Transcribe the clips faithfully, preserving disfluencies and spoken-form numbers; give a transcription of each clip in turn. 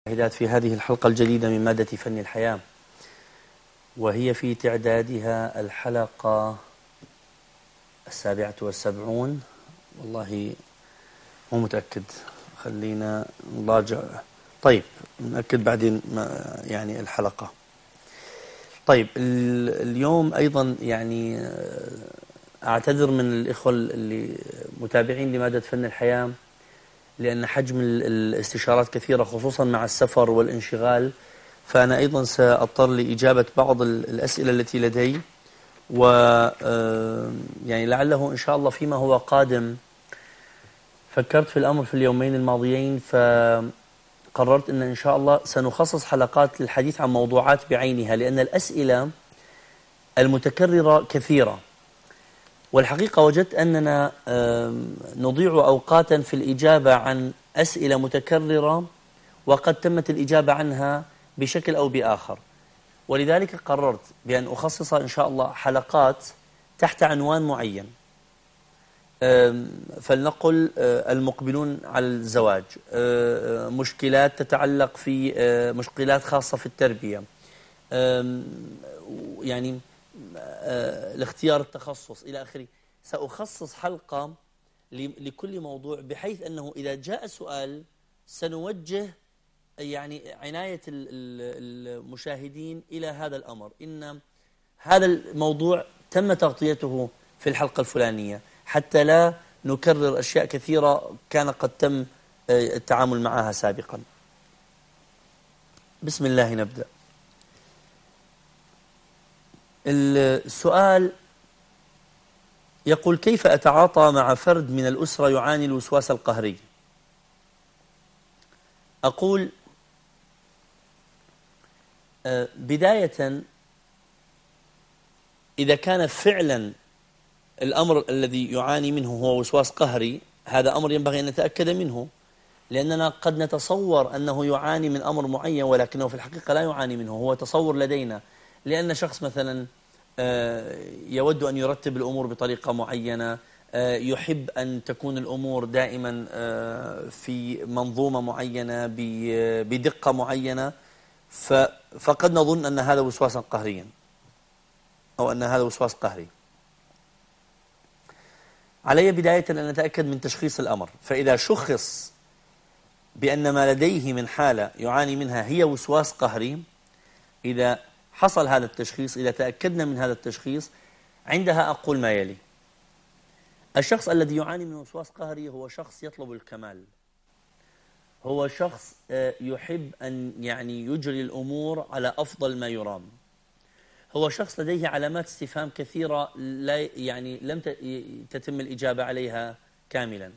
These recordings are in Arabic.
المشاهدات في هذه الحلقة الجديدة من مادة فن الحياة، وهي في تعدادها الحلقة السابعة والسبعون. والله مو متأكد، خلينا نراجع. طيب نأكد بعدين يعني الحلقة. طيب اليوم أيضا يعني أعتذر من الإخوة اللي متابعين لمادة فن الحياة، لأن حجم الاستشارات كثيرة خصوصا مع السفر والانشغال، فأنا أيضا سأضطر لإجابة بعض الأسئلة التي لدي، و يعني لعله إن شاء الله فيما هو قادم. فكرت في الأمر في اليومين الماضيين، فقررت أن إن شاء الله سنخصص حلقات للحديث عن موضوعات بعينها، لأن الأسئلة المتكررة كثيرة، والحقيقة وجدت أننا نضيع أوقاتا في الإجابة عن أسئلة متكررة وقد تمت الإجابة عنها بشكل أو بآخر. ولذلك قررت بأن أخصص إن شاء الله حلقات تحت عنوان معين، فلنقل المقبلون على الزواج، مشكلات تتعلق في مشكلات خاصة في التربية، يعني الاختيار، التخصص إلى آخره. سأخصص حلقة لكل موضوع، بحيث أنه إذا جاء سؤال سنوجه يعني عناية المشاهدين إلى هذا الأمر، إن هذا الموضوع تم تغطيته في الحلقة الفلانية، حتى لا نكرر أشياء كثيرة كان قد تم التعامل معها سابقا. بسم الله نبدأ. السؤال يقول: كيف أتعاطى مع فرد من الأسرة يعاني الوسواس القهري؟ أقول بداية، إذا كان فعلا الأمر الذي يعاني منه هو وسواس قهري، هذا أمر ينبغي أن نتأكد منه، لأننا قد نتصور أنه يعاني من أمر معين ولكنه في الحقيقة لا يعاني منه، هو تصور لدينا، لأن شخص مثلا يود أن يرتب الأمور بطريقة معينة، يحب أن تكون الأمور دائما في منظومة معينة بدقة معينة، فقد نظن أن هذا وسواس قهريا أو أن هذا وسواس قهري. علي بداية أن نتأكد من تشخيص الأمر، فإذا شخص بأن ما لديه من حالة يعاني منها هي وسواس قهري، إذا حصل هذا التشخيص، إذا تأكدنا من هذا التشخيص، عندها أقول ما يلي: الشخص الذي يعاني من وسواس قهري هو شخص يطلب الكمال، هو شخص يحب أن يعني يجري الأمور على أفضل ما يرام، هو شخص لديه علامات استفهام كثيرة لا يعني لم تتم الإجابة عليها كاملا.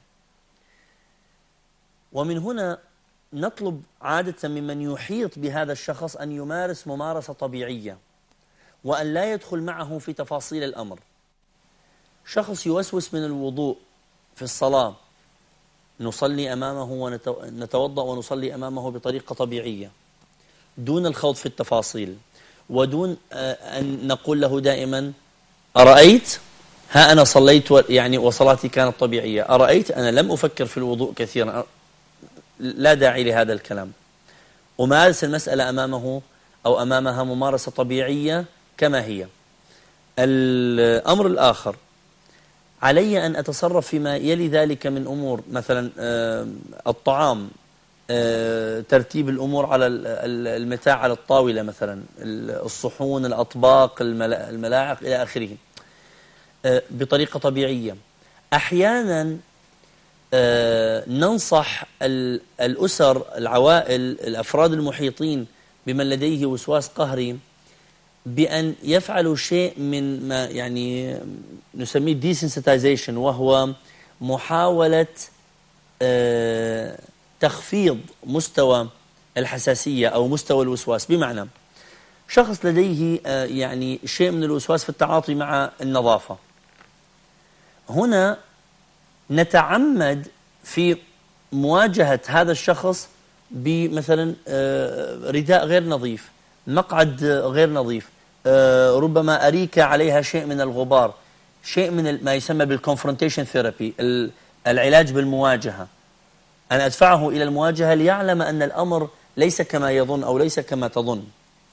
ومن هنا نطلب عادة ممن يحيط بهذا الشخص أن يمارس ممارسة طبيعية، وأن لا يدخل معه في تفاصيل الأمر. شخص يوسوس من الوضوء في الصلاة، نصلي أمامه ونتوضأ ونصلي أمامه بطريقة طبيعية دون الخوض في التفاصيل، ودون أن نقول له دائما: أرأيت؟ ها أنا صليت يعني وصلاتي كانت طبيعية، أرأيت؟ أنا لم أفكر في الوضوء كثيرا. لا داعي لهذا الكلام. أمارس المسألة أمامه أو أمامها ممارسة طبيعية كما هي. الأمر الآخر، علي أن أتصرف فيما يلي ذلك من أمور، مثلا الطعام، ترتيب الأمور على المتاع على الطاولة، مثلا الصحون، الأطباق، الملاعق إلى آخره، بطريقة طبيعية. أحيانا ننصح الأسر، العوائل، الأفراد المحيطين بمن لديه وسواس قهري بأن يفعلوا شيء من ما يعني نسميه desensitization، وهو محاولة تخفيض مستوى الحساسية أو مستوى الوسواس. بمعنى، شخص لديه يعني شيء من الوسواس في التعاطي مع النظافة، هنا نتعمد في مواجهة هذا الشخص بمثلا رداء غير نظيف، مقعد غير نظيف، ربما أريكة عليها شيء من الغبار، شيء من ما يسمى بالconfrontation therapy، العلاج بالمواجهة. أن أدفعه إلى المواجهة ليعلم أن الأمر ليس كما يظن أو ليس كما تظن.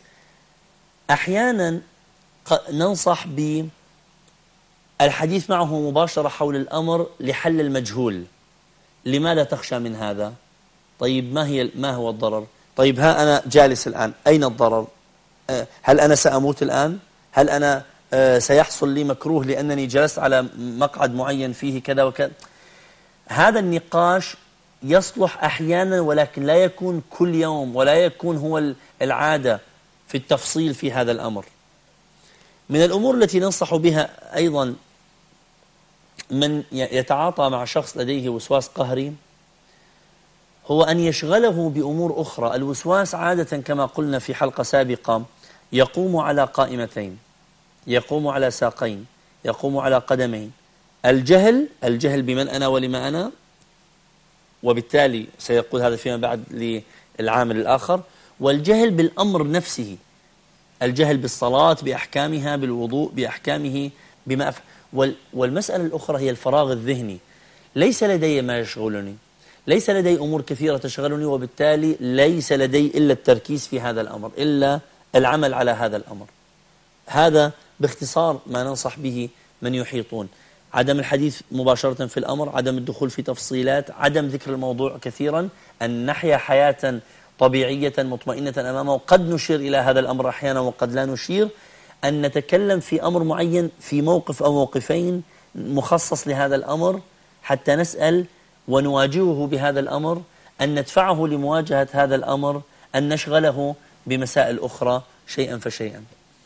أحيانا ننصح بالحديث معه مباشرة حول الأمر لحل المجهول. لماذا تخشى من هذا؟ طيب ما هي ما هو الضرر؟ طيب ها أنا جالس الآن، أين الضرر؟ هل أنا سأموت الآن؟ هل أنا سيحصل لي مكروه لأنني جلست على مقعد معين فيه كذا وكذا؟ هذا النقاش يصلح أحيانا، ولكن لا يكون كل يوم، ولا يكون هو العادة في التفصيل في هذا الأمر. من الأمور التي ننصح بها أيضا من يتعاطى مع شخص لديه وسواس قهري هو أن يشغله بأمور أخرى. الوسواس عادة كما قلنا في حلقة سابقة يقوم على قائمتين، يقوم على ساقين، يقوم على قدمين. الجهل، الجهل بمن أنا ولما أنا، وبالتالي سيقول هذا فيما بعد للعامل الآخر، والجهل بالأمر نفسه، الجهل بالصلاة بأحكامها، بالوضوء بأحكامه، بما أف... وال... والمسألة الأخرى هي الفراغ الذهني. ليس لدي ما يشغلني، ليس لدي أمور كثيرة تشغلني، وبالتالي ليس لدي إلا التركيز في هذا الأمر، إلا العمل على هذا الأمر. هذا باختصار ما ننصح به من يحيطون: عدم الحديث مباشرة في الأمر، عدم الدخول في تفصيلات، عدم ذكر الموضوع كثيرا، أن نحيا حياة طبيعية مطمئنة أمامه. قد نشير إلى هذا الأمر أحيانا وقد لا نشير، أن نتكلم في أمر معين في موقف أو موقفين مخصص لهذا الأمر حتى نسأل ونواجهه بهذا الأمر، أن ندفعه لمواجهة هذا الأمر، أن نشغله بمسائل أخرى شيئا فشيئا.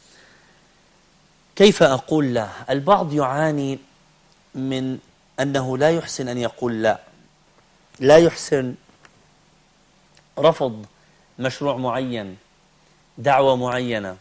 كيف أقول لا؟ البعض يعاني من أنه لا يحسن أن يقول لا، لا يحسن رفض مشروع معين، دعوة معينة،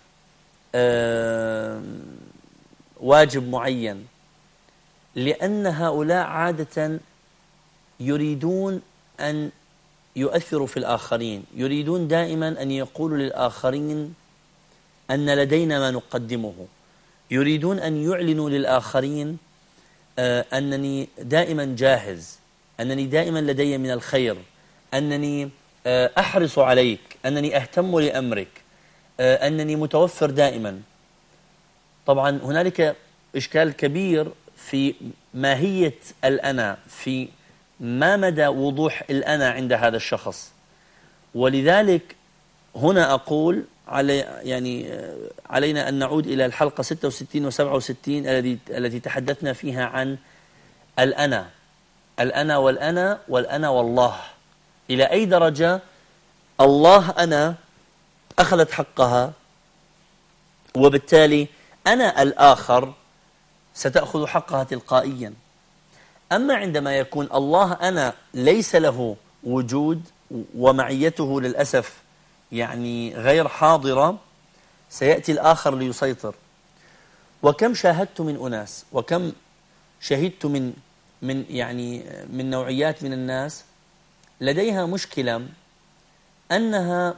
واجب معين، لأن هؤلاء عادة يريدون أن يؤثروا في الآخرين، يريدون دائما أن يقولوا للآخرين أن لدينا ما نقدمه، يريدون أن يعلنوا للآخرين أنني دائما جاهز، أنني دائما لدي من الخير، أنني أحرص عليك، أنني أهتم لأمرك، أنني متوفر دائما. طبعا هنالك إشكال كبير في ماهية الأنا، في ما مدى وضوح الأنا عند هذا الشخص. ولذلك هنا أقول علي يعني علينا أن نعود إلى الحلقة ستة وستين وسبعة وستين التي التي تحدثنا فيها عن الأنا، الأنا والأنا والأنا والله. إلى أي درجة الله أنا أخذت حقها، وبالتالي أنا الآخر ستأخذ حقها تلقائيا. أما عندما يكون الله أنا ليس له وجود ومعيته للأسف يعني غير حاضرة، سيأتي الآخر ليسيطر. وكم شاهدت من أناس، وكم شهدت من من يعني من نوعيات من الناس لديها مشكلة أنها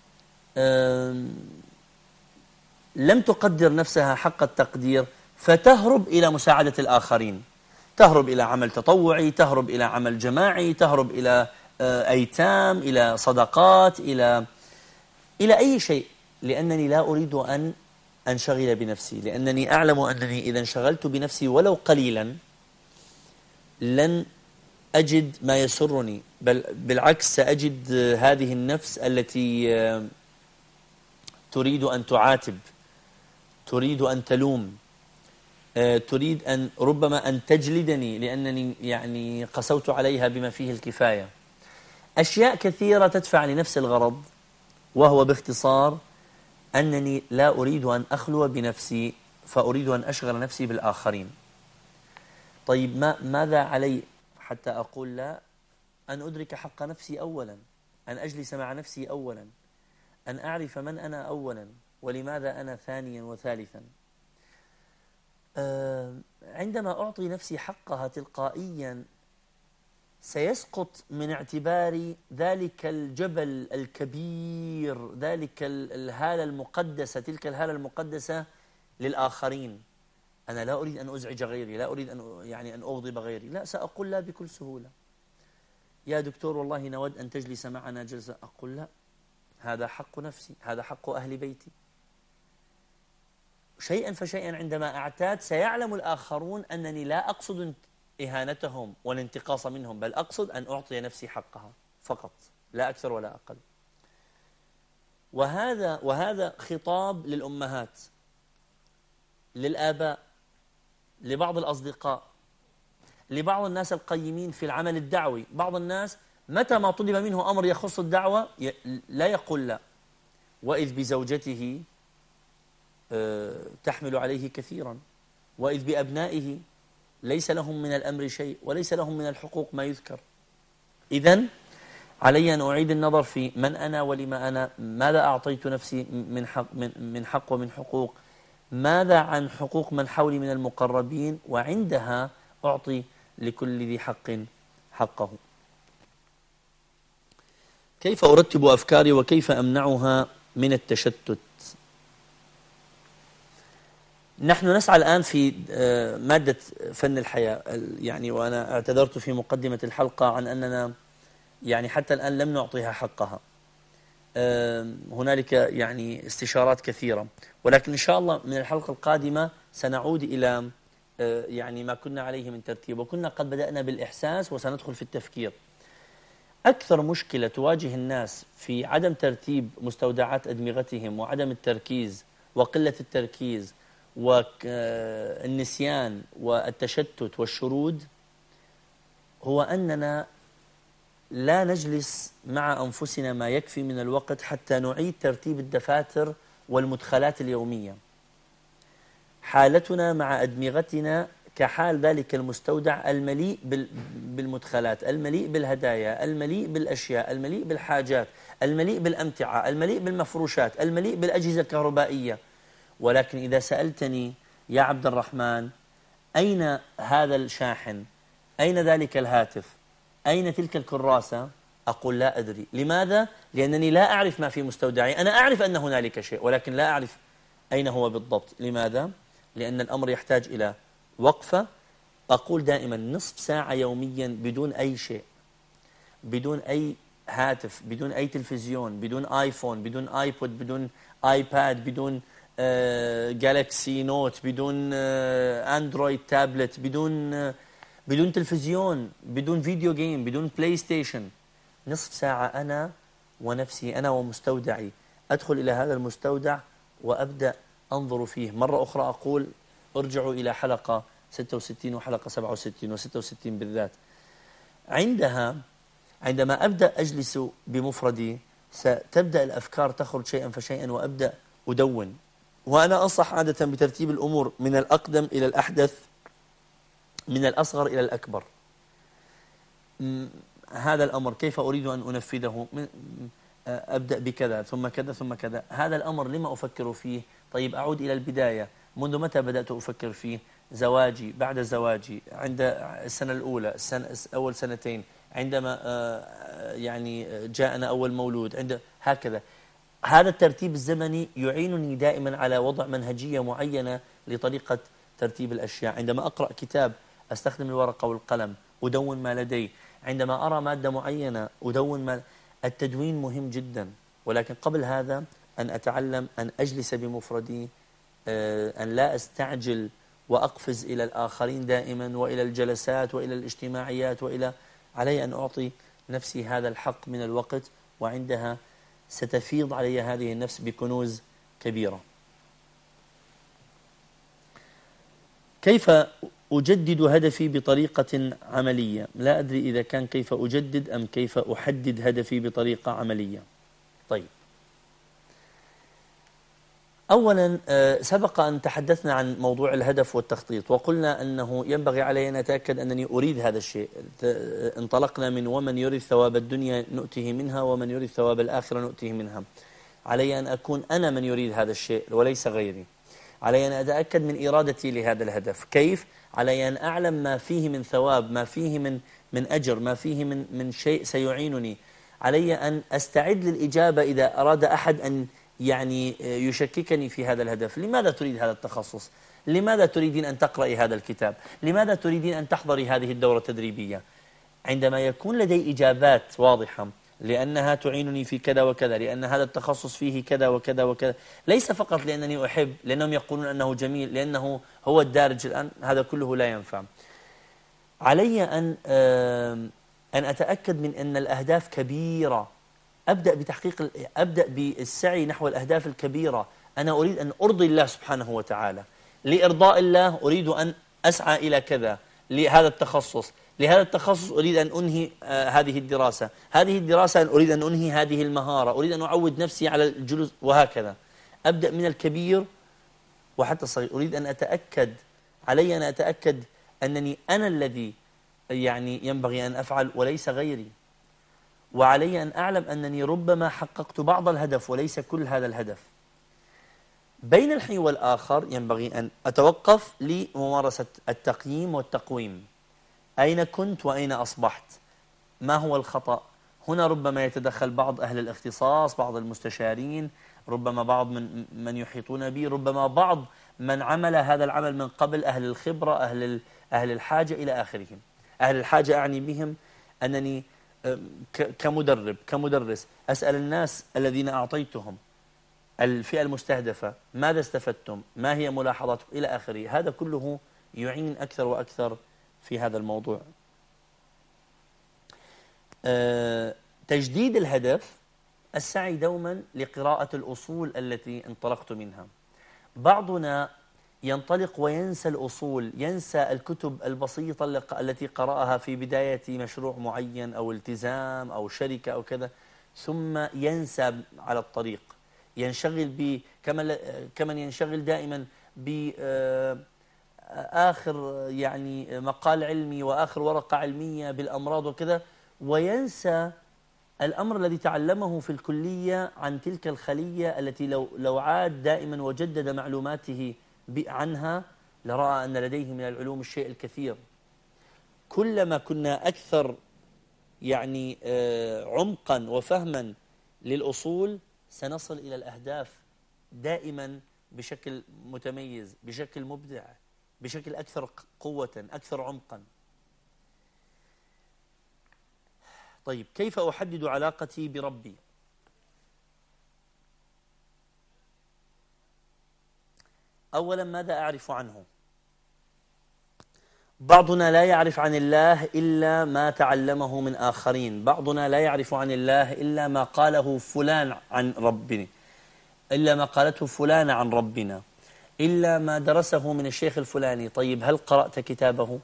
لم تقدر نفسها حق التقدير، فتهرب إلى مساعدة الآخرين، تهرب إلى عمل تطوعي، تهرب إلى عمل جماعي، تهرب إلى أيتام، إلى صدقات، إلى إلى أي شيء، لأنني لا أريد أن أنشغل بنفسي، لأنني أعلم أنني إذا انشغلت بنفسي ولو قليلا لن أجد ما يسرني، بل بالعكس سأجد هذه النفس التي تريد أن تعاتب، تريد أن تلوم، تريد أن ربما أن تجلدني لأنني يعني قسوت عليها بما فيه الكفاية. أشياء كثيرة تدفع لنفس الغرض، وهو باختصار أنني لا أريد أن أخلو بنفسي، فأريد أن أشغل نفسي بالآخرين. طيب ما ماذا علي حتى أقول لا؟ أن أدرك حق نفسي أولا، أن أجلس مع نفسي أولا، أن أعرف من أنا أولا ولماذا أنا ثانيا وثالثا. أه عندما أعطي نفسي حقها تلقائيا سيسقط من اعتباري ذلك الجبل الكبير، ذلك الهالة المقدسة، تلك الهالة المقدسة للآخرين. أنا لا أريد أن أزعج غيري، لا أريد أن يعني أن أغضب غيري، لا، سأقول لا بكل سهولة. يا دكتور والله نود أن تجلس معنا جلسة، أقول لا، هذا حق نفسي، هذا حق أهل بيتي. شيئا فشيئا عندما أعتاد سيعلم الآخرون أنني لا أقصد إهانتهم والانتقاص منهم، بل أقصد أن أعطي نفسي حقها فقط، لا أكثر ولا أقل. وهذا وهذا خطاب للأمهات، للآباء، لبعض الأصدقاء، لبعض الناس القيمين في العمل الدعوي. بعض الناس متى ما طلب منه أمر يخص الدعوة لا يقول لا، وإذ بزوجته تحمل عليه كثيرا، وإذ بأبنائه ليس لهم من الأمر شيء وليس لهم من الحقوق ما يذكر. إذن علي أن أعيد النظر في من أنا ولما أنا، ماذا أعطيت نفسي من حق, من من حق ومن حقوق، ماذا عن حقوق من حولي من المقربين، وعندها أعطي لكل ذي حق حقه. كيف أرتب أفكاري وكيف أمنعها من التشتت؟ نحن نسعى الآن في مادة فن الحياة، يعني وأنا اعتذرت في مقدمة الحلقة عن أننا يعني حتى الآن لم نعطيها حقها. هنالك يعني استشارات كثيرة، ولكن إن شاء الله من الحلقة القادمة سنعود إلى يعني ما كنا عليه من ترتيب، وكنا قد بدأنا بالإحساس وسندخل في التفكير. أكثر مشكلة تواجه الناس في عدم ترتيب مستودعات أدمغتهم وعدم التركيز وقلة التركيز والنسيان والتشتت والشرود هو أننا لا نجلس مع أنفسنا ما يكفي من الوقت حتى نعيد ترتيب الدفاتر والمدخلات اليومية. حالتنا مع أدمغتنا كحال ذلك المستودع المليء بالمدخلات، المليء بالهدايا، المليء بالأشياء، المليء بالحاجات، المليء بالأمتعة، المليء بالمفروشات، المليء بالأجهزة الكهربائية. ولكن إذا سألتني يا عبد الرحمن أين هذا الشاحن؟ أين ذلك الهاتف؟ أين تلك الكراسة؟ أقول لا أدري. لماذا؟ لأنني لا أعرف ما في مستودعي. أنا أعرف أن هنالك شيء ولكن لا أعرف أين هو بالضبط. لماذا؟ لأن الأمر يحتاج إلى وقفة. أقول دائما نصف ساعة يوميا بدون أي شيء، بدون أي هاتف، بدون أي تلفزيون، بدون آيفون، بدون آيبود، بدون آيباد، بدون آه جالكسي نوت، بدون آه أندرويد تابلت، بدون آه بدون تلفزيون، بدون فيديو جيم، بدون بلاي ستيشن. نصف ساعة أنا ونفسي، أنا ومستودعي، أدخل إلى هذا المستودع وأبدأ أنظر فيه. مرة أخرى أقول ارجعوا إلى حلقة ستة وستين وحلقة سبعة وستين وستة وستين بالذات. عندها عندما أبدأ أجلس بمفردي ستبدأ الأفكار تخرج شيئا فشيئا وأبدأ أدون. وأنا أنصح عادة بترتيب الأمور من الأقدم إلى الأحدث، من الأصغر إلى الأكبر. هذا الأمر كيف أريد أن أنفذه؟ أبدأ بكذا ثم كذا ثم كذا. هذا الأمر لما أفكر فيه؟ طيب أعود إلى البداية. منذ متى بدأت أفكر فيه؟ زواجي، بعد زواجي، عند السنة الأولى، السنة أول سنتين، عندما يعني جاءنا أول مولود، عند هكذا. هذا الترتيب الزمني يعينني دائما على وضع منهجية معينة لطريقة ترتيب الأشياء. عندما أقرأ كتاب أستخدم الورقة والقلم، أدون ما لدي. عندما أرى مادة معينة أدون ما. التدوين مهم جدا، ولكن قبل هذا أن أتعلم أن أجلس بمفردي، أن لا أستعجل وأقفز إلى الآخرين دائما وإلى الجلسات وإلى الاجتماعيات وإلى. علي أن أعطي نفسي هذا الحق من الوقت، وعندها ستفيض علي هذه النفس بكنوز كبيرة. كيف أجدد هدفي بطريقة عملية؟ لا أدري إذا كان كيف أجدد أم كيف أحدد هدفي بطريقة عملية. طيب، أولا سبق أن تحدثنا عن موضوع الهدف والتخطيط، وقلنا أنه ينبغي علي أن أتأكد أنني أريد هذا الشيء. انطلقنا من ومن يريد ثواب الدنيا نؤته منها ومن يريد ثواب الآخرة نؤته منها. علي أن أكون أنا من يريد هذا الشيء وليس غيري. علي أن أتأكد من إرادتي لهذا الهدف. كيف؟ علي أن أعلم ما فيه من ثواب، ما فيه من من أجر، ما فيه من من شيء سيعينني. علي أن أستعد للإجابة إذا أراد أحد أن يعني يشككني في هذا الهدف. لماذا تريد هذا التخصص؟ لماذا تريدين أن تقرأي هذا الكتاب؟ لماذا تريدين أن تحضري هذه الدورة التدريبية؟ عندما يكون لدي إجابات واضحة لأنها تعينني في كذا وكذا، لأن هذا التخصص فيه كذا وكذا وكذا، ليس فقط لأنني أحب، لأنهم يقولون أنه جميل، لأنه هو الدارج الآن، هذا كله لا ينفع. علي أن أن أتأكد من أن الأهداف كبيرة، أبدأ بتحقيق أبدأ بالسعي نحو الأهداف الكبيرة. أنا أريد أن أرضي الله سبحانه وتعالى، لإرضاء الله أريد أن أسعى إلى كذا، لهذا التخصص، لهذا التخصص أريد أن أنهي آه هذه الدراسة، هذه الدراسة أريد أن أنهي هذه المهارة، أريد أن أعود نفسي على الجلوس، وهكذا. أبدأ من الكبير وحتى الصغير. أريد أن أتأكد، علي أن أتأكد أنني أنا الذي يعني ينبغي أن أفعل وليس غيري، وعلي أن أعلم أنني ربما حققت بعض الهدف وليس كل هذا الهدف. بين الحين والآخر ينبغي أن أتوقف لممارسة التقييم والتقويم. أين كنت وأين أصبحت؟ ما هو الخطأ؟ هنا ربما يتدخل بعض أهل الاختصاص، بعض المستشارين، ربما بعض من من يحيطون بي، ربما بعض من عمل هذا العمل من قبل، أهل الخبرة، أهل أهل الحاجة إلى آخرهم. أهل الحاجة أعني بهم أنني كمدرب كمدرس أسأل الناس الذين أعطيتهم الفئة المستهدفة ماذا استفدتم؟ ما هي ملاحظاتكم؟ إلى آخره. هذا كله يعين أكثر وأكثر في هذا الموضوع. أه تجديد الهدف، السعي دوما لقراءة الأصول التي انطلقت منها. بعضنا ينطلق وينسى الأصول، ينسى الكتب البسيطة التي قرأها في بداية مشروع معين أو التزام أو شركة أو كذا، ثم ينسى على الطريق. ينشغل ب كمن كمن ينشغل دائما بآخر يعني مقال علمي وآخر ورقة علمية بالأمراض وكذا، وينسى الأمر الذي تعلمه في الكلية عن تلك الخلية التي لو لو عاد دائما وجدد معلوماته عنها لرأى أن لديه من العلوم الشيء الكثير. كلما كنا أكثر يعني عمقا وفهما للأصول سنصل إلى الأهداف دائما بشكل متميز، بشكل مبدع، بشكل أكثر قوة، أكثر عمقا. طيب، كيف أحدد علاقتي بربي؟ أولا، ماذا أعرف عنه؟ بعضنا لا يعرف عن الله إلا ما تعلمه من آخرين، بعضنا لا يعرف عن الله إلا ما قاله فلان عن ربنا، إلا ما قالته فلان عن ربنا، إلا ما درسه من الشيخ الفلاني. طيب، هل قرأت كتابه؟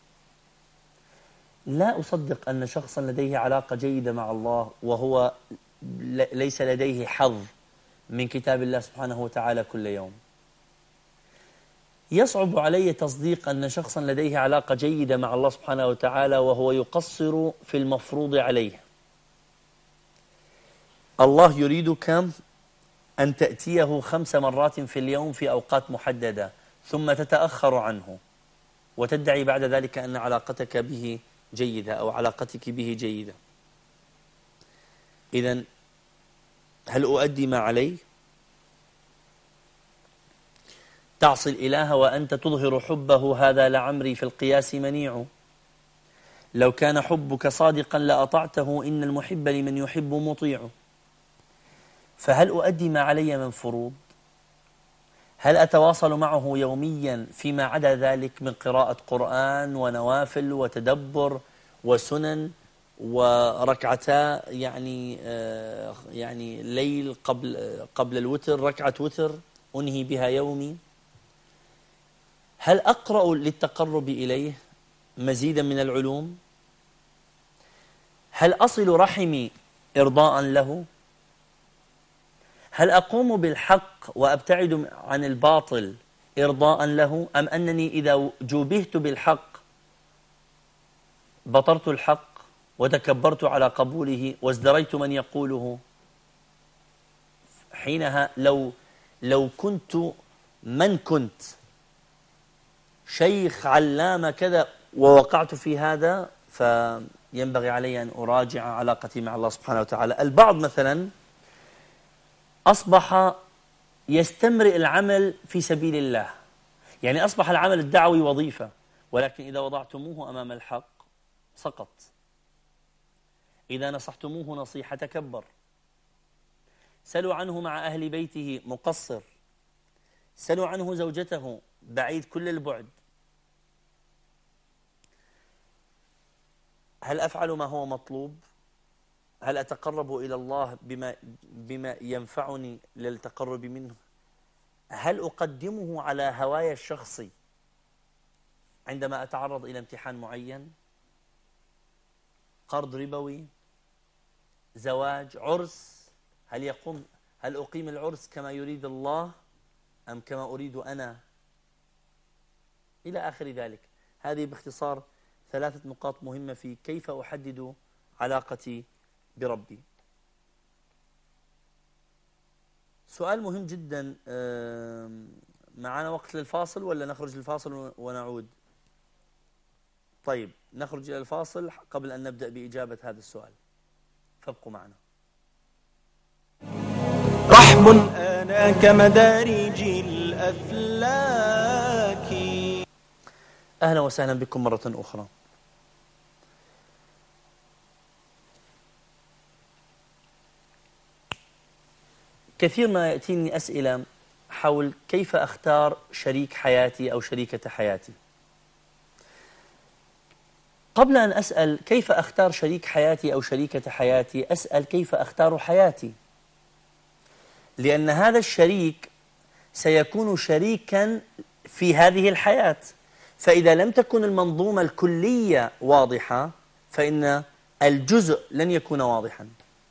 لا أصدق أن شخصا لديه علاقة جيدة مع الله وهو ليس لديه حظ من كتاب الله سبحانه وتعالى كل يوم. يصعب علي تصديق أن شخصا لديه علاقة جيدة مع الله سبحانه وتعالى وهو يقصر في المفروض عليه. الله يريدك أن تأتيه خمس مرات في اليوم في أوقات محددة، ثم تتأخر عنه وتدعي بعد ذلك أن علاقتك به جيدة أو علاقتك به جيدة. إذن هل أؤدي ما علي؟ تعصي الإله وأنت تظهر حبه، هذا لعمري في القياس منيع. لو كان حبك صادقا لأطعته، إن المحب لمن يحب مطيع. فهل أؤدي ما علي من فروض؟ هل أتواصل معه يوميا فيما عدا ذلك من قراءة قرآن ونوافل وتدبر وسنن وركعتا يعني آه يعني ليل قبل قبل الوتر، ركعة وتر أنهي بها يومي؟ هل أقرأ للتقرب إليه مزيدا من العلوم؟ هل أصل رحمي إرضاء له؟ هل أقوم بالحق وأبتعد عن الباطل إرضاء له، أم أنني إذا جوبهت بالحق بطرت الحق وتكبرت على قبوله وازدريت من يقوله؟ حينها لو لو كنت من كنت شيخ علامة كذا ووقعت في هذا، فينبغي علي أن أراجع علاقتي مع الله سبحانه وتعالى. البعض مثلا أصبح يستمرئ العمل في سبيل الله، يعني أصبح العمل الدعوي وظيفة، ولكن إذا وضعتموه أمام الحق سقط. إذا نصحتموه نصيحة تكبر. سلوا عنه مع أهل بيته مقصر. سلوا عنه زوجته بعيد كل البعد. هل أفعل ما هو مطلوب؟ هل أتقرب إلى الله بما, بما ينفعني للتقرب منه؟ هل أقدمه على هواي الشخصي عندما أتعرض إلى امتحان معين؟ قرض ربوي، زواج، عرس، هل يقوم هل أقيم العرس كما يريد الله أم كما أريد أنا؟ إلى آخر ذلك. هذه باختصار ثلاثة نقاط مهمة في كيف أحدد علاقتي بربي. سؤال مهم جدا، معنا وقت للفاصل ولا نخرج للفاصل ونعود؟ طيب نخرج إلى الفاصل قبل أن نبدأ بإجابة هذا السؤال، فابقوا معنا. رحب أنا كمدارج الأفلاك. أهلا وسهلا بكم مرة أخرى. كثير ما يأتيني أسئلة حول كيف أختار شريك حياتي أو شريكة حياتي. قبل أن أسأل كيف أختار شريك حياتي أو شريكة حياتي، أسأل كيف أختار حياتي، لأن هذا الشريك سيكون شريكا في هذه الحياة. فإذا لم تكن المنظومة الكلية واضحة فإن الجزء لن يكون واضحا.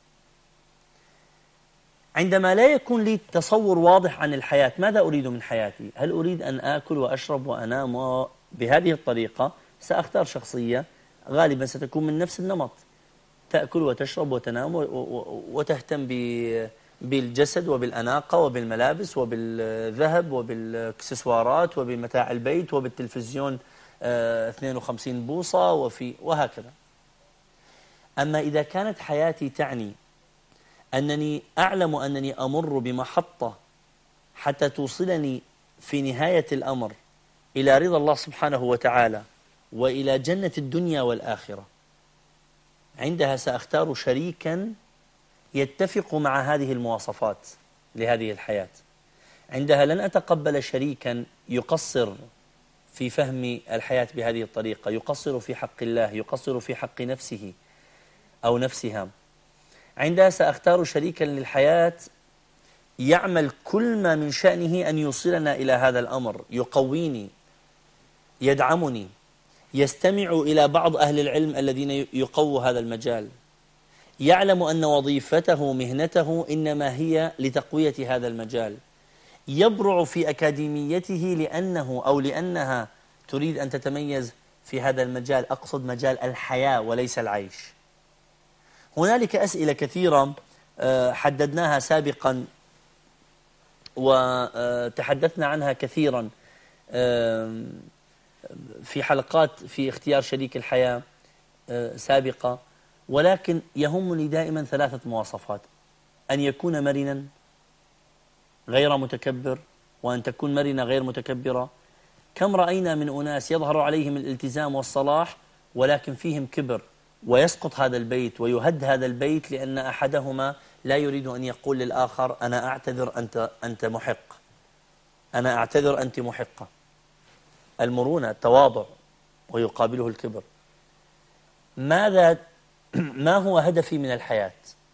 عندما لا يكون لي تصور واضح عن الحياة، ماذا أريد من حياتي؟ هل أريد أن آكل وأشرب وأنام بهذه الطريقة؟ سأختار شخصية غالبا ستكون من نفس النمط، تأكل وتشرب وتنام وتهتم بالجسد وبالأناقة وبالملابس وبالذهب وبالاكسسوارات وبمتاع البيت وبالتلفزيون اثنين وخمسين بوصة وفي وهكذا. أما إذا كانت حياتي تعني أنني أعلم أنني أمر بمحطة حتى توصلني في نهاية الأمر إلى رضا الله سبحانه وتعالى وإلى جنة الدنيا والآخرة، عندها سأختار شريكا يتفق مع هذه المواصفات لهذه الحياة. عندها لن أتقبل شريكا يقصر في فهم الحياة بهذه الطريقة، يقصر في حق الله، يقصر في حق نفسه أو نفسها. عندها سأختار شريكا للحياة يعمل كل ما من شأنه أن يوصلنا إلى هذا الأمر، يقويني، يدعمني، يستمع إلى بعض أهل العلم الذين يقووا هذا المجال، يعلم أن وظيفته مهنته إنما هي لتقوية هذا المجال، يبرع في أكاديميته لأنه أو لأنها تريد أن تتميز في هذا المجال، أقصد مجال الحياة وليس العيش. هنالك أسئلة كثيرة حددناها سابقا وتحدثنا عنها كثيرا في حلقات في اختيار شريك الحياة سابقة، ولكن يهمني دائما ثلاثة مواصفات: أن يكون مرنا غير متكبر، وأن تكون مرنة غير متكبرة. كم رأينا من أناس يظهر عليهم الالتزام والصلاح ولكن فيهم كبر، ويسقط هذا البيت ويهد هذا البيت لأن أحدهما لا يريد أن يقول للآخر أنا أعتذر، أنت أنت محق، أنا أعتذر، أنت محقة. المرونة، التواضع، ويقابله الكبر. ماذا ما هو هدفي من الحياة؟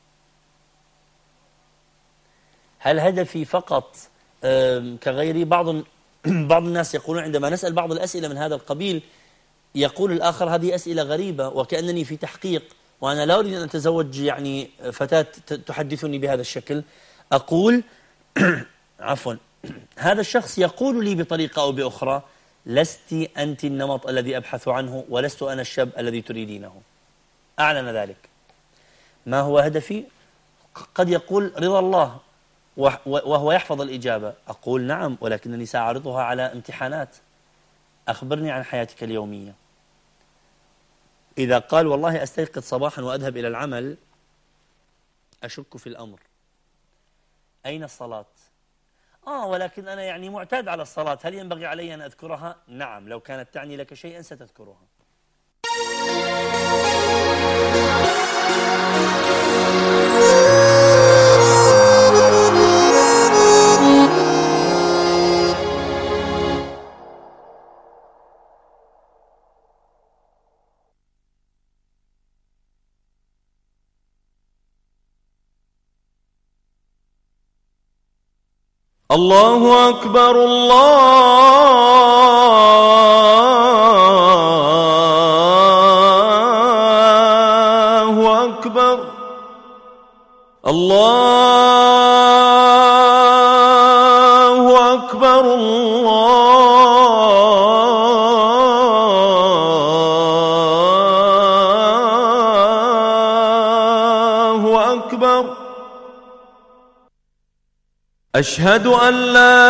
هل هدفي فقط كغيري؟ بعض بعض الناس يقولون عندما نسأل بعض الأسئلة من هذا القبيل يقول الآخر هذه أسئلة غريبة وكأنني في تحقيق وأنا لا أريد أن أتزوج يعني فتاة تحدثني بهذا الشكل. أقول عفوا هذا الشخص يقول لي بطريقة أو بأخرى لست أنت النمط الذي أبحث عنه ولست أنا الشاب الذي تريدينه. أعلن ذلك. ما هو هدفي؟ قد يقول رضا الله وهو يحفظ الإجابة. أقول نعم، ولكنني سأعرضها على امتحانات. أخبرني عن حياتك اليومية. إذا قال والله أستيقظ صباحا وأذهب إلى العمل، أشك في الأمر. أين الصلاة؟ آه ولكن أنا يعني معتاد على الصلاة، هل ينبغي علي أن أذكرها؟ نعم، لو كانت تعني لك شيئا ستذكرها. الله أكبر الله أكبر الله أكبر الله أكبر أشهد أن لا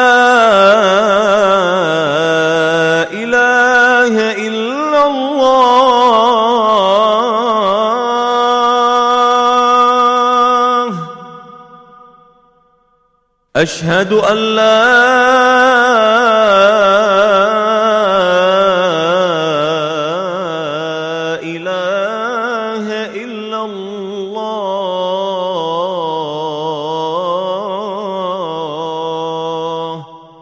إله إلا الله أشهد أن لا إله إلا الله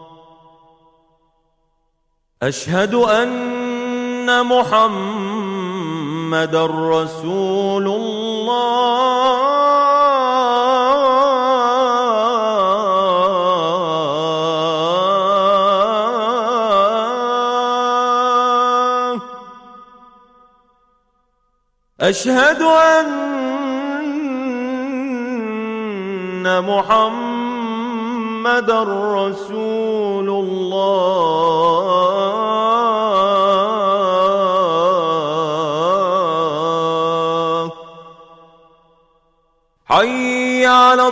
أشهد أن محمدًا رسول الله أشهد أن محمدًا رسول الله حي على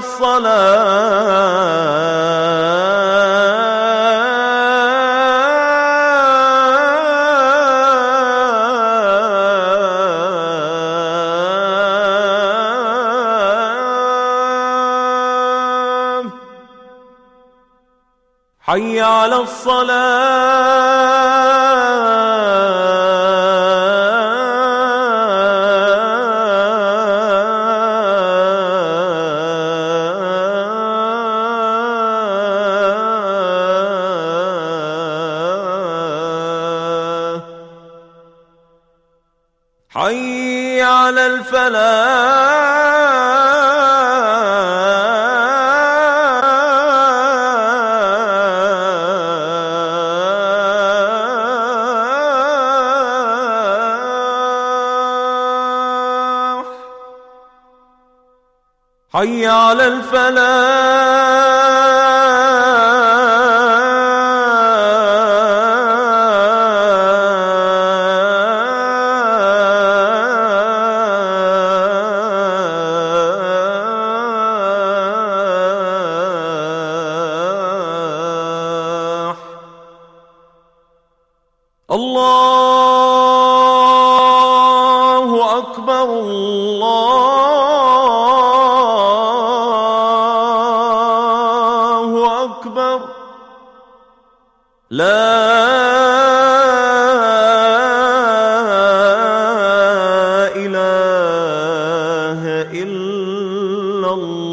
الصلاة حي على الصلاة حي على الفلاح حي على الفلاح الله أكبر الله أكبر لا إله إلا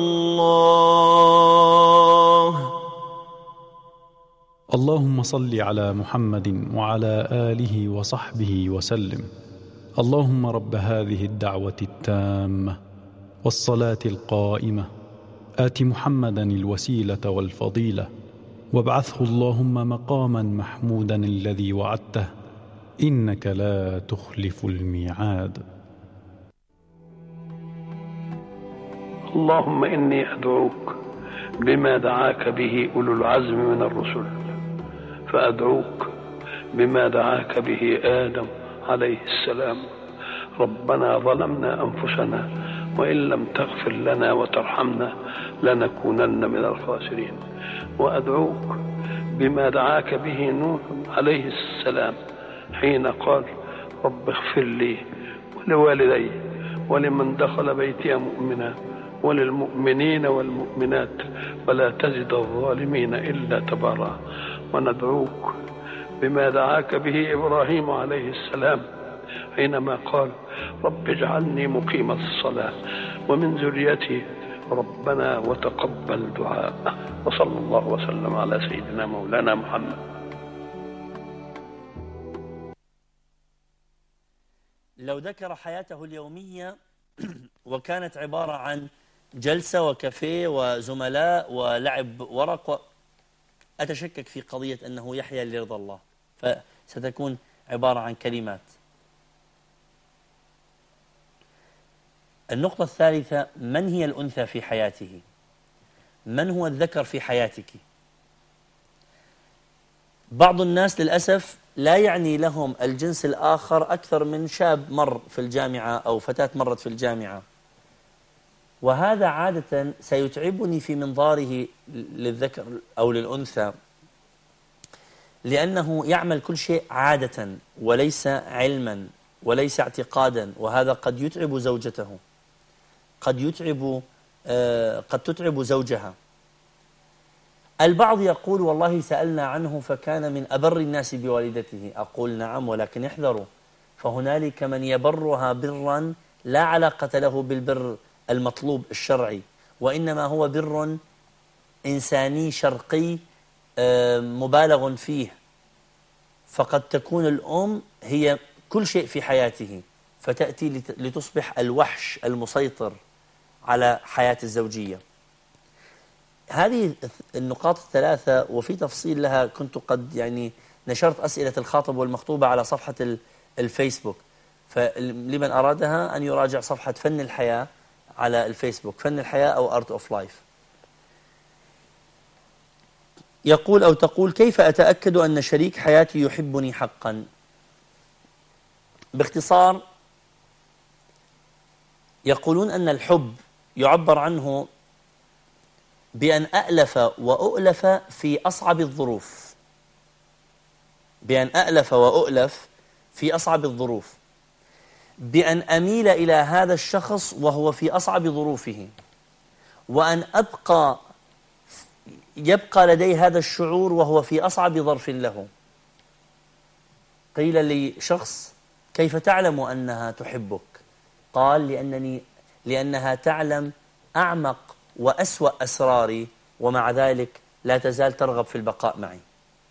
الله اللهم صل على محمد وعلى آله وصحبه وسلم. اللهم رب هذه الدعوة التامة والصلاة القائمة آت محمدا الوسيلة والفضيلة وابعثه اللهم مقاما محمودا الذي وعدته إنك لا تخلف الميعاد. اللهم إني أدعوك بما دعاك به أولو العزم من الرسل، فأدعوك بما دعاك به آدم عليه السلام. ربنا ظلمنا أنفسنا وإن لم تغفر لنا وترحمنا لنكونن من الخاسرين. وأدعوك بما دعاك به نوح عليه السلام حين قال رب اغفر لي ولوالدي ولمن دخل بيتي مؤمنا وللمؤمنين والمؤمنات ولا تزد الظالمين إلا تبارا. وندعوك بما دعاك به إبراهيم عليه السلام حينما قال رب اجعلني مقيم الصلاة ومن ذريتي ربنا وتقبل دعاء. وصلى الله وسلم على سيدنا مولانا محمد. لو ذكر حياته اليومية وكانت عبارة عن جلسة وكافيه وزملاء ولعب ورق أتشكك في قضية أنه يحيا لرضا الله، فستكون عبارة عن كلمات. النقطة الثالثة: من هي الأنثى في حياته؟ من هو الذكر في حياتك؟ بعض الناس للأسف لا يعني لهم الجنس الآخر أكثر من شاب مر في الجامعة أو فتاة مرت في الجامعة، وهذا عادة سيتعبني في منظاره للذكر أو للأنثى، لأنه يعمل كل شيء عادة وليس علما وليس اعتقادا، وهذا قد يتعب زوجته، قد يتعب آه قد تتعب زوجها. البعض يقول: والله سألنا عنه فكان من أبر الناس بوالدته. أقول: نعم، ولكن احذروا، فهنالك من يبرها برا لا علاقة له بالبر المطلوب الشرعي، وإنما هو بر إنساني شرقي مبالغ فيه، فقد تكون الأم هي كل شيء في حياته، فتأتي لتصبح الوحش المسيطر على حياة الزوجية. هذه النقاط الثلاثة وفي تفصيل لها كنت قد يعني نشرت أسئلة الخاطب والمخطوبة على صفحة الفيسبوك، فلمن أرادها أن يراجع صفحة فن الحياة على الفيسبوك، فن الحياة أو Art of Life. يقول أو تقول: كيف أتأكد أن شريك حياتي يحبني حقا؟ باختصار، يقولون أن الحب يعبر عنه بأن أألف وأؤلف في أصعب الظروف، بأن أألف وأؤلف في أصعب الظروف، بأن أميل إلى هذا الشخص وهو في أصعب ظروفه، وأن أبقى يبقى لدي هذا الشعور وهو في أصعب ظرف له. قيل لي شخص: كيف تعلم أنها تحبك؟ قال: لأنني لأنها تعلم أعمق وأسوأ أسراري، ومع ذلك لا تزال ترغب في البقاء معي.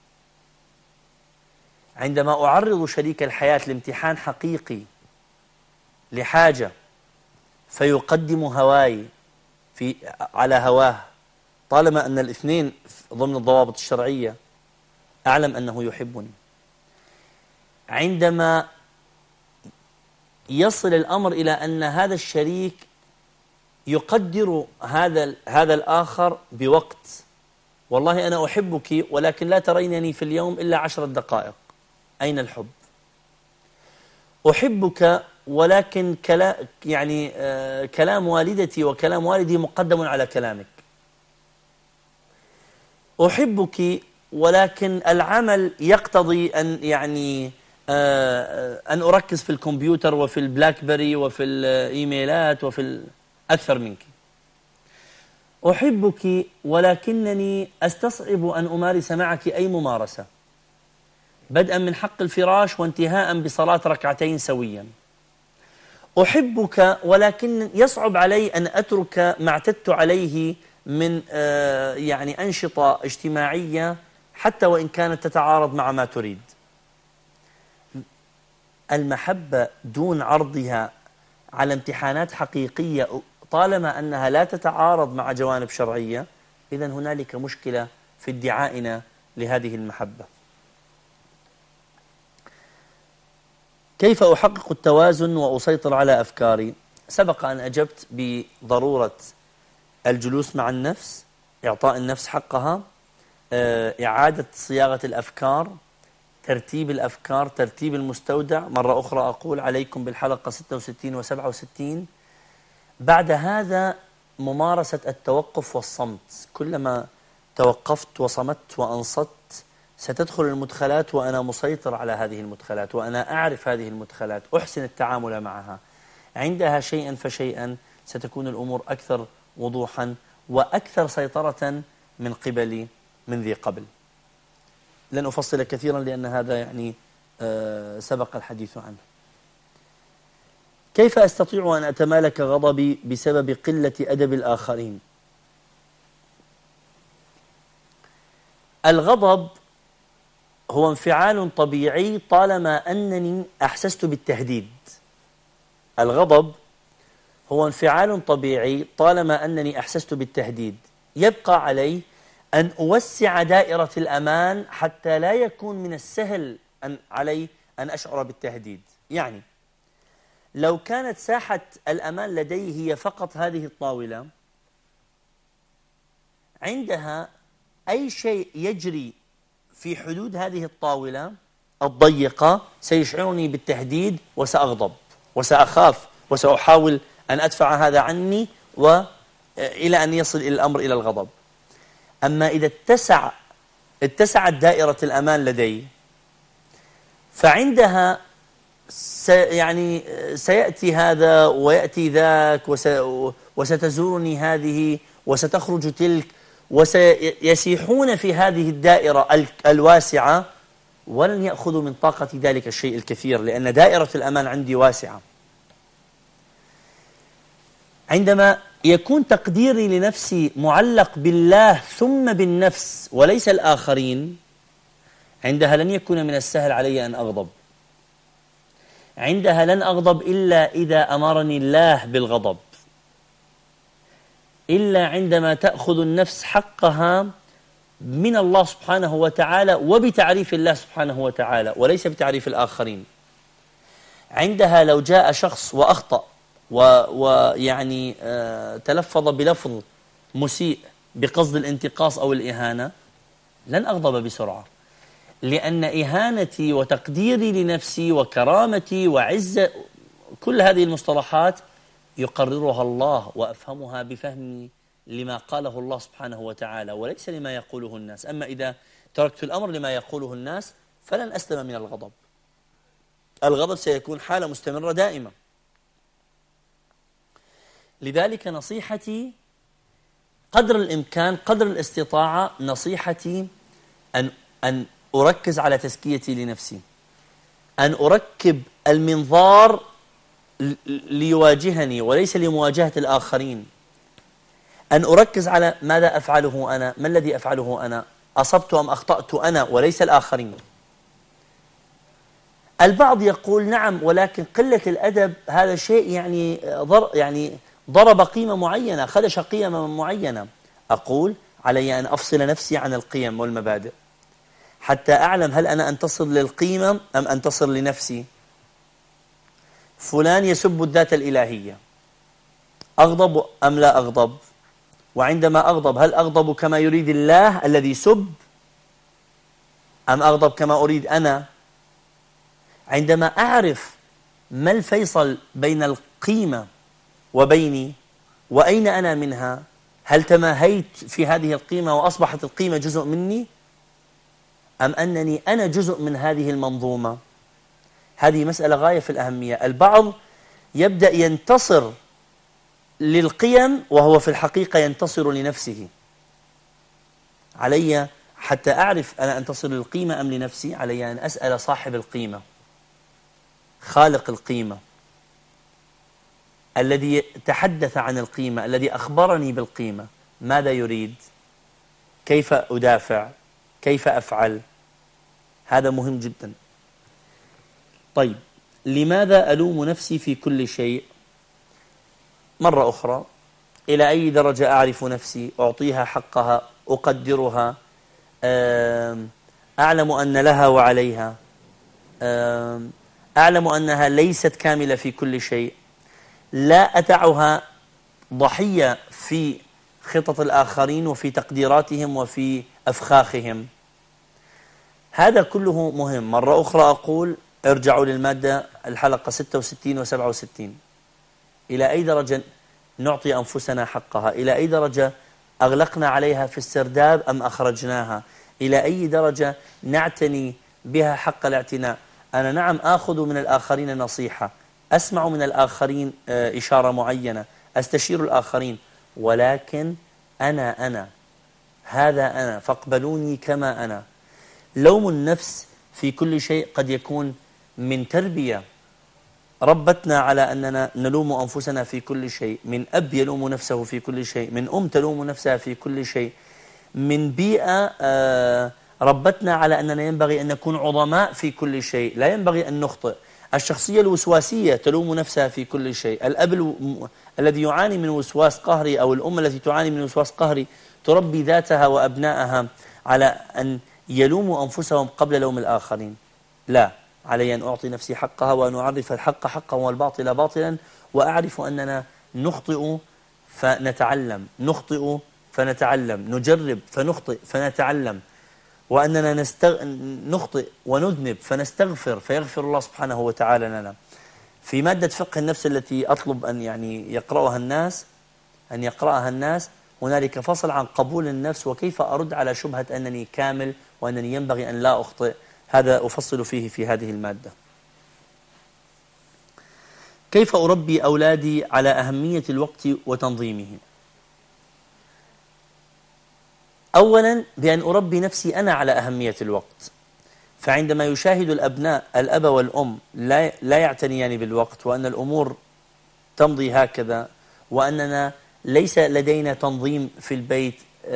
عندما أعرض شريك الحياة لامتحان حقيقي لحاجة فيقدم هواي في على هواه، طالما أن الاثنين ضمن الضوابط الشرعية، أعلم أنه يحبني. عندما يصل الأمر إلى أن هذا الشريك يقدر هذا هذا الآخر بوقت: والله أنا أحبك ولكن لا ترينني في اليوم إلا عشرة دقائق، أين الحب؟ أحبك ولكن كلا يعني آه كلام والدتي وكلام والدي مقدم على كلامك. أحبك ولكن العمل يقتضي أن يعني آه أن أركز في الكمبيوتر وفي البلاك بيري وفي الإيميلات وفي أكثر منك. أحبك ولكنني أستصعب أن أمارس معك أي ممارسة، بدءا من حق الفراش وانتهاء بصلاة ركعتين سويا. أحبك ولكن يصعب علي أن أترك ما اعتدت عليه من آه يعني أنشطة اجتماعية حتى وإن كانت تتعارض مع ما تريد. المحبة دون عرضها على امتحانات حقيقية طالما أنها لا تتعارض مع جوانب شرعية، إذن هنالك مشكلة في ادعائنا لهذه المحبة. كيف أحقق التوازن وأسيطر على أفكاري؟ سبق أن أجبت بضرورة الجلوس مع النفس، إعطاء النفس حقها، إعادة صياغة الأفكار، ترتيب الأفكار، ترتيب المستودع. مرة أخرى أقول: عليكم بالحلقة ستة وستين وسبعة وستين. بعد هذا ممارسة التوقف والصمت. كلما توقفت وصمت وأنصت ستدخل المدخلات وأنا مسيطر على هذه المدخلات، وأنا أعرف هذه المدخلات، أحسن التعامل معها. عندها شيئا فشيئا ستكون الأمور أكثر وضوحا وأكثر سيطرة من قبلي من ذي قبل. لن أفصل كثيرا لأن هذا يعني آه سبق الحديث عنه. كيف أستطيع أن أتمالك غضبي بسبب قلة أدب الآخرين؟ الغضب هو انفعال طبيعي طالما أنني أحسست بالتهديد. الغضب هو انفعال طبيعي طالما أنني أحسست بالتهديد. يبقى علي أن أوسع دائرة الأمان حتى لا يكون من السهل أن علي أن أشعر بالتهديد. يعني لو كانت ساحة الأمان لدي هي فقط هذه الطاولة، عندها أي شيء يجري في حدود هذه الطاولة الضيقة سيشعرني بالتهديد، وسأغضب وسأخاف وسأحاول أن أدفع هذا عني وإلى أن يصل إلى الأمر إلى الغضب. أما إذا اتسع اتسعت دائرة الأمان لدي، فعندها يعني سيأتي هذا ويأتي ذاك وستزورني هذه وستخرج تلك، وسيسيحون في هذه الدائرة الواسعة ولن يأخذوا من طاقة ذلك الشيء الكثير، لأن دائرة الأمان عندي واسعة. عندما يكون تقديري لنفسي معلق بالله ثم بالنفس وليس الآخرين، عندها لن يكون من السهل علي أن أغضب. عندها لن أغضب إلا إذا أمرني الله بالغضب، إلا عندما تأخذ النفس حقها من الله سبحانه وتعالى وبتعريف الله سبحانه وتعالى وليس بتعريف الآخرين. عندها لو جاء شخص وأخطأ ويعني آه تلفظ بلفظ مسيء بقصد الانتقاص أو الإهانة، لن أغضب بسرعة، لأن إهانتي وتقديري لنفسي وكرامتي وعزة كل هذه المصطلحات يقررها الله وأفهمها بفهمي لما قاله الله سبحانه وتعالى وليس لما يقوله الناس. أما إذا تركت الأمر لما يقوله الناس فلن أسلم من الغضب. الغضب سيكون حالة مستمرة دائمة. لذلك نصيحتي قدر الإمكان قدر الاستطاعة، نصيحتي أن أن أركز على تزكيتي لنفسي، أن أركب المنظار ليواجهني وليس لمواجهة الآخرين، أن أركز على ماذا أفعله أنا، ما الذي أفعله أنا، أصبت أم أخطأت أنا وليس الآخرين. البعض يقول نعم ولكن قلة الأدب هذا شيء يعني ضر يعني ضرب قيمة معينة، خدش قيمة معينة. أقول علي أن أفصل نفسي عن القيم والمبادئ حتى أعلم هل أنا أنتصر للقيمة أم أنتصر لنفسي. فلان يسب الذات الإلهية، أغضب أم لا أغضب؟ وعندما أغضب هل أغضب كما يريد الله الذي سب أم أغضب كما أريد أنا؟ عندما أعرف ما الفيصل بين القيمة وبيني وأين أنا منها، هل تماهيت في هذه القيمة وأصبحت القيمة جزء مني أم أنني أنا جزء من هذه المنظومة؟ هذه مسألة غاية في الأهمية. البعض يبدأ ينتصر للقيم وهو في الحقيقة ينتصر لنفسه. علي حتى أعرف أنا أنتصر للقيمة أم لنفسي، علي أن أسأل صاحب القيمة، خالق القيمة، الذي تحدث عن القيمة، الذي أخبرني بالقيمة، ماذا يريد؟ كيف أدافع؟ كيف أفعل؟ هذا مهم جدا. طيب، لماذا ألوم نفسي في كل شيء؟ مرة أخرى، إلى أي درجة أعرف نفسي، أعطيها حقها، أقدرها، أعلم أن لها وعليها، أعلم أنها ليست كاملة في كل شيء، لا أدعها ضحية في خطط الآخرين وفي تقديراتهم وفي أفخاخهم. هذا كله مهم. مرة أخرى أقول ارجعوا للمادة الحلقة ستة وستين و سبعة وستين. إلى أي درجة نعطي أنفسنا حقها؟ إلى أي درجة أغلقنا عليها في السرداب أم أخرجناها؟ إلى أي درجة نعتني بها حق الاعتناء؟ أنا نعم آخذ من الآخرين نصيحة، أسمع من الآخرين إشارة معينة، أستشير الآخرين، ولكن أنا أنا هذا أنا فاقبلوني كما أنا. لوم النفس في كل شيء قد يكون من تربية ربتنا على أننا نلوم أنفسنا في كل شيء، من أب يلوم نفسه في كل شيء، من أم تلوم نفسها في كل شيء، من بيئة ربتنا على أننا ينبغي أن نكون عظماء في كل شيء، لا ينبغي أن نخطئ. الشخصية الوسواسية تلوم نفسها في كل شيء، الأب الذي يعاني من وسواس قهري أو الأم التي تعاني من وسواس قهري تربي ذاتها وأبنائها على أن يلوموا أنفسهم قبل لوم الآخرين. لا، علي أن أعطي نفسي حقها وأن أعرف الحق حقا والباطل باطلا، وأعرف أننا نخطئ فنتعلم، نخطئ فنتعلم، نجرب فنخطئ فنتعلم، وأننا نستغ... نخطئ ونذنب فنستغفر فيغفر الله سبحانه وتعالى لنا. في مادة فقه النفس التي أطلب أن يعني يقرأها الناس أن يقرأها الناس هنالك فصل عن قبول النفس وكيف أرد على شبهة أنني كامل وأنني ينبغي أن لا أخطئ. هذا أفصل فيه في هذه المادة. كيف أربي أولادي على أهمية الوقت وتنظيمه؟ أولا بأن أربي نفسي أنا على أهمية الوقت. فعندما يشاهد الأبناء الأب والأم لا لا يعتنيان بالوقت، وأن الأمور تمضي هكذا، وأننا ليس لدينا تنظيم في البيت،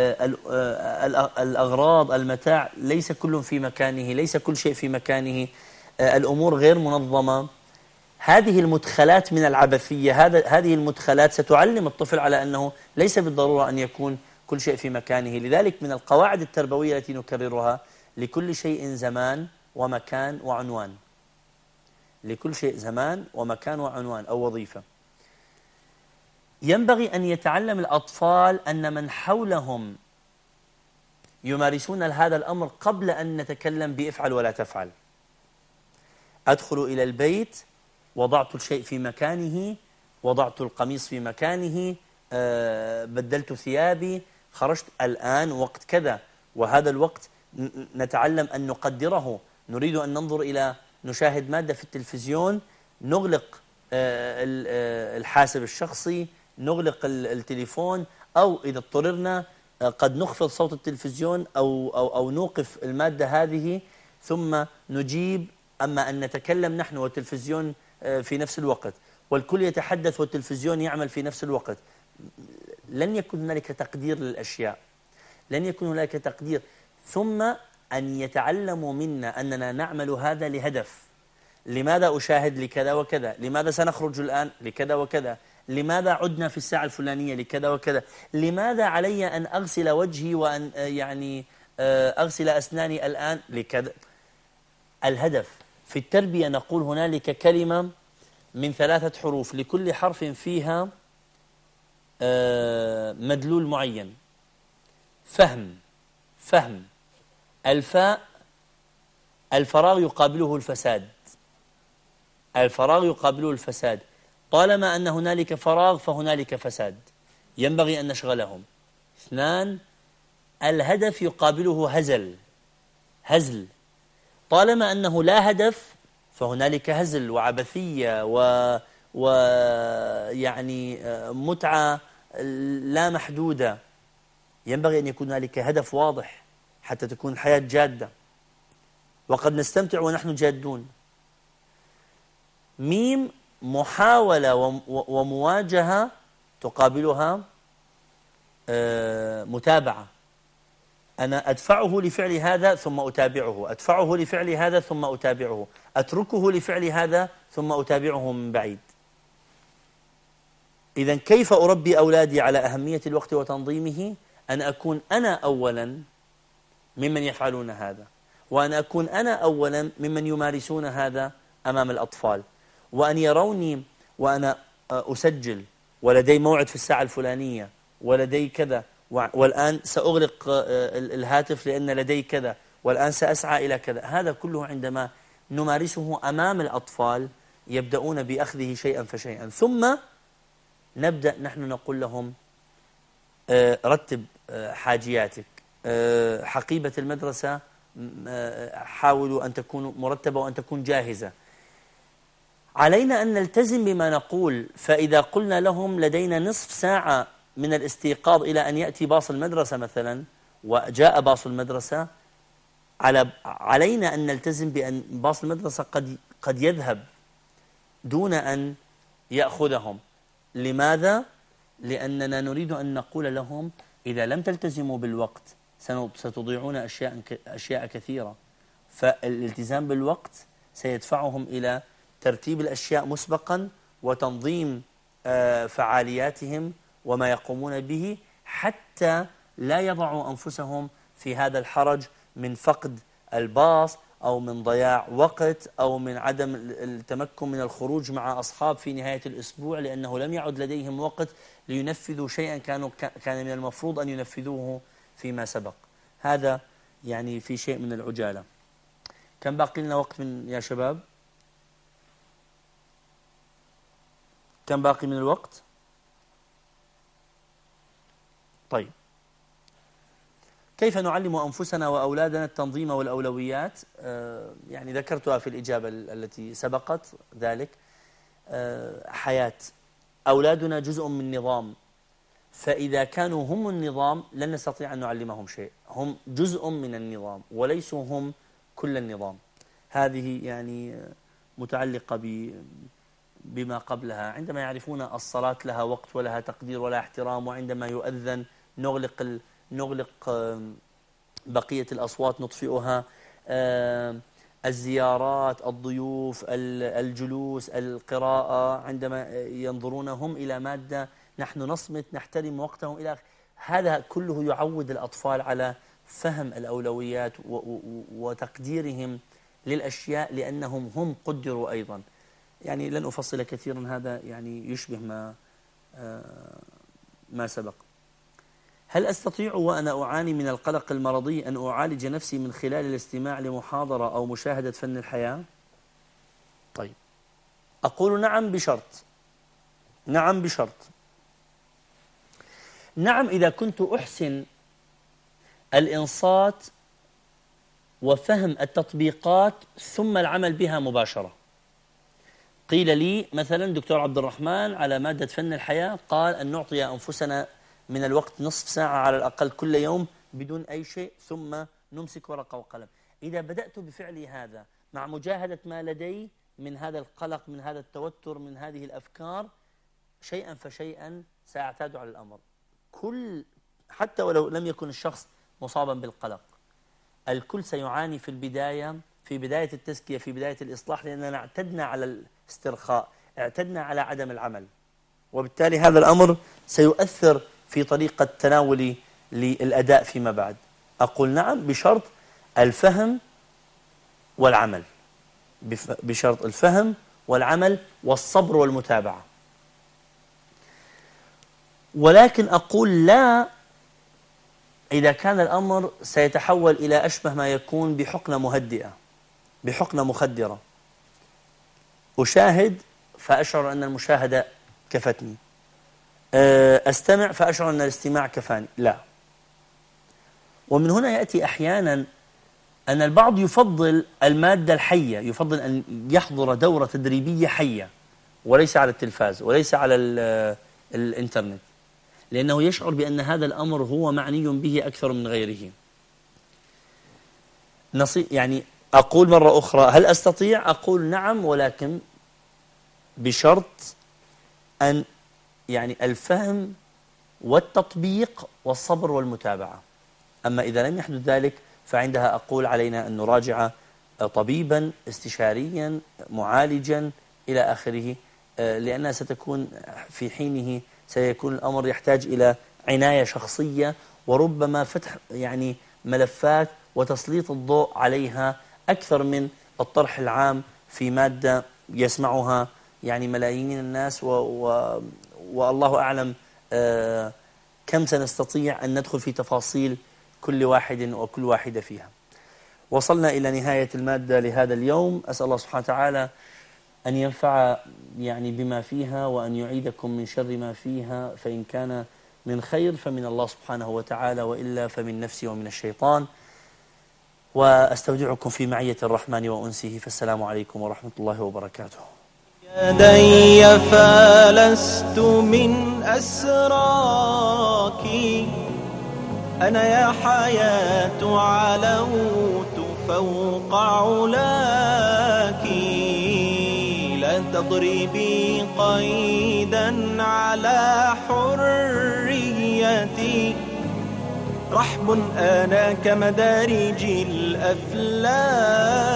الأغراض المتاع ليس كل في مكانه، ليس كل شيء في مكانه، الأمور غير منظمة، هذه المدخلات من العبثية، هذا هذه المدخلات ستعلم الطفل على أنه ليس بالضرورة أن يكون كل شيء في مكانه. لذلك من القواعد التربوية التي نكررها: لكل شيء زمان ومكان وعنوان. لكل شيء زمان ومكان وعنوان أو وظيفة. ينبغي أن يتعلم الأطفال أن من حولهم يمارسون هذا الأمر قبل أن نتكلم بافعل ولا تفعل. أدخل إلى البيت، وضعت الشيء في مكانه، وضعت القميص في مكانه، أه بدلت ثيابي، خرجت، الآن وقت كذا، وهذا الوقت نتعلم أن نقدره. نريد أن ننظر إلى نشاهد مادة في التلفزيون، نغلق أه الحاسب الشخصي، نغلق التليفون، أو إذا اضطررنا قد نخفض صوت التلفزيون أو, أو, أو نوقف المادة هذه، ثم نجيب. أما أن نتكلم نحن والتلفزيون في نفس الوقت، والكل يتحدث والتلفزيون يعمل في نفس الوقت، لن يكون هنالك تقدير للأشياء، لن يكون هنالك تقدير. ثم أن يتعلموا منا أننا نعمل هذا لهدف. لماذا أشاهد لكذا وكذا؟ لماذا سنخرج الآن لكذا وكذا؟ لماذا عدنا في الساعة الفلانية لكذا وكذا؟ لماذا علي أن أغسل وجهي وأن يعني أغسل أسناني الآن لكذا؟ الهدف. في التربية نقول هنالك كلمة من ثلاثة حروف، لكل حرف فيها مدلول معين. فهم، فهم. الفاء، الفراغ يقابله الفساد، الفراغ يقابله الفساد. طالما أن هنالك فراغ فهنالك فساد، ينبغي أن نشغلهم. اثنان، الهدف يقابله هزل، هزل. طالما أنه لا هدف فهنالك هزل وعبثية و ويعني متعة لا محدودة. ينبغي أن يكون هنالك هدف واضح حتى تكون الحياة جادة، وقد نستمتع ونحن جادون. ميم، محاولة ومواجهة تقابلها متابعة. أنا أدفعه لفعل هذا ثم أتابعه، أدفعه لفعل هذا ثم أتابعه، أتركه لفعل هذا ثم أتابعه من بعيد. إذن كيف أربي أولادي على أهمية الوقت وتنظيمه؟ أن أكون أنا أولا ممن يفعلون هذا، وأن أكون أنا أولا ممن يمارسون هذا أمام الأطفال، وأن يروني وأنا أسجل ولدي موعد في الساعة الفلانية ولدي كذا، والآن سأغلق الهاتف لأن لدي كذا، والآن سأسعى إلى كذا. هذا كله عندما نمارسه أمام الأطفال يبدأون بأخذه شيئا فشيئا، ثم نبدأ نحن نقول لهم رتب حاجياتك، حقيبة المدرسة حاولوا أن تكون مرتبة وأن تكون جاهزة. علينا أن نلتزم بما نقول. فإذا قلنا لهم لدينا نصف ساعة من الاستيقاظ إلى أن يأتي باص المدرسة مثلا، وجاء باص المدرسة، على علينا أن نلتزم بأن باص المدرسة قد قد يذهب دون أن يأخذهم. لماذا؟ لأننا نريد أن نقول لهم إذا لم تلتزموا بالوقت ستضيعون أشياء أشياء كثيرة. فالالتزام بالوقت سيدفعهم إلى ترتيب الأشياء مسبقا وتنظيم فعالياتهم وما يقومون به، حتى لا يضعوا أنفسهم في هذا الحرج من فقد الباص أو من ضياع وقت أو من عدم التمكن من الخروج مع أصحاب في نهاية الأسبوع لأنه لم يعد لديهم وقت لينفذوا شيئا كانوا كان من المفروض أن ينفذوه فيما سبق. هذا يعني في شيء من العجالة. كم باقي لنا وقت من يا شباب؟ كم باقي من الوقت؟ طيب، كيف نعلم أنفسنا وأولادنا التنظيم والأولويات؟ آه يعني ذكرتها في الإجابة التي سبقت ذلك. آه حياة أولادنا جزء من نظام، فإذا كانوا هم النظام لن نستطيع أن نعلمهم شيء. هم جزء من النظام وليسوا هم كل النظام. هذه يعني متعلقة ب بما قبلها. عندما يعرفون الصلاة لها وقت ولها تقدير ولها احترام، وعندما يؤذن نغلق ال... نغلق بقية الأصوات نطفئها، الزيارات، الضيوف، الجلوس، القراءة، عندما ينظرون هم إلى مادة نحن نصمت نحترم وقتهم إلى هذا كله يعود الأطفال على فهم الأولويات وتقديرهم للأشياء لأنهم هم قدروا أيضا. يعني لن أفصل كثيرا، هذا يعني يشبه ما ما سبق. هل أستطيع وأنا أعاني من القلق المرضي أن أعالج نفسي من خلال الاستماع لمحاضرة أو مشاهدة فن الحياة؟ طيب، أقول نعم بشرط. نعم بشرط. نعم إذا كنت أحسن الإنصات وفهم التطبيقات ثم العمل بها مباشرة. قيل لي مثلا دكتور عبد الرحمن على مادة فن الحياة قال أن نعطي أنفسنا من الوقت نصف ساعة على الأقل كل يوم بدون أي شيء ثم نمسك ورقة وقلم. إذا بدأت بفعل هذا مع مجاهدة ما لدي من هذا القلق، من هذا التوتر، من هذه الأفكار، شيئا فشيئا سأعتاد على الأمر. كل حتى ولو لم يكن الشخص مصابا بالقلق، الكل سيعاني في البداية، في بداية التزكية، في بداية الإصلاح، لأننا اعتدنا على الاسترخاء، اعتدنا على عدم العمل، وبالتالي هذا الأمر سيؤثر في طريقة تناولي للأداء فيما بعد. أقول نعم بشرط الفهم والعمل، بشرط الفهم والعمل والصبر والمتابعة. ولكن أقول لا إذا كان الأمر سيتحول إلى أشبه ما يكون بحقنة مهدئة، بحقنة مخدرة، أشاهد فأشعر أن المشاهدة كفتني، أستمع فأشعر أن الاستماع كفاني. لا. ومن هنا يأتي أحيانا أن البعض يفضل المادة الحية، يفضل أن يحضر دورة تدريبية حية وليس على التلفاز وليس على الإنترنت، لأنه يشعر بأن هذا الأمر هو معني به أكثر من غيره. نصي يعني أقول مرة أخرى هل أستطيع؟ أقول نعم، ولكن بشرط أن يعني الفهم والتطبيق والصبر والمتابعة. أما إذا لم يحدث ذلك فعندها أقول علينا أن نراجع طبيبا استشاريا معالجا إلى آخره، لأنها ستكون في حينه سيكون الأمر يحتاج إلى عناية شخصية، وربما فتح يعني ملفات وتسليط الضوء عليها أكثر من الطرح العام في مادة يسمعها يعني ملايين الناس، و و والله أعلم آه كم سنستطيع أن ندخل في تفاصيل كل واحد وكل واحدة فيها. وصلنا إلى نهاية المادة لهذا اليوم. أسأل الله سبحانه وتعالى أن ينفع يعني بما فيها وأن يعيدكم من شر ما فيها، فإن كان من خير فمن الله سبحانه وتعالى، وإلا فمن نفسي ومن الشيطان. وأستودعكم في معية الرحمن وأنسه، فالسلام عليكم ورحمة الله وبركاته. يدي فلست من أسراك، أنا يا حياة علوت فوق علاك، لا تضربي قيدا على حريتي، رحب أنا كمدارج الأفلاك.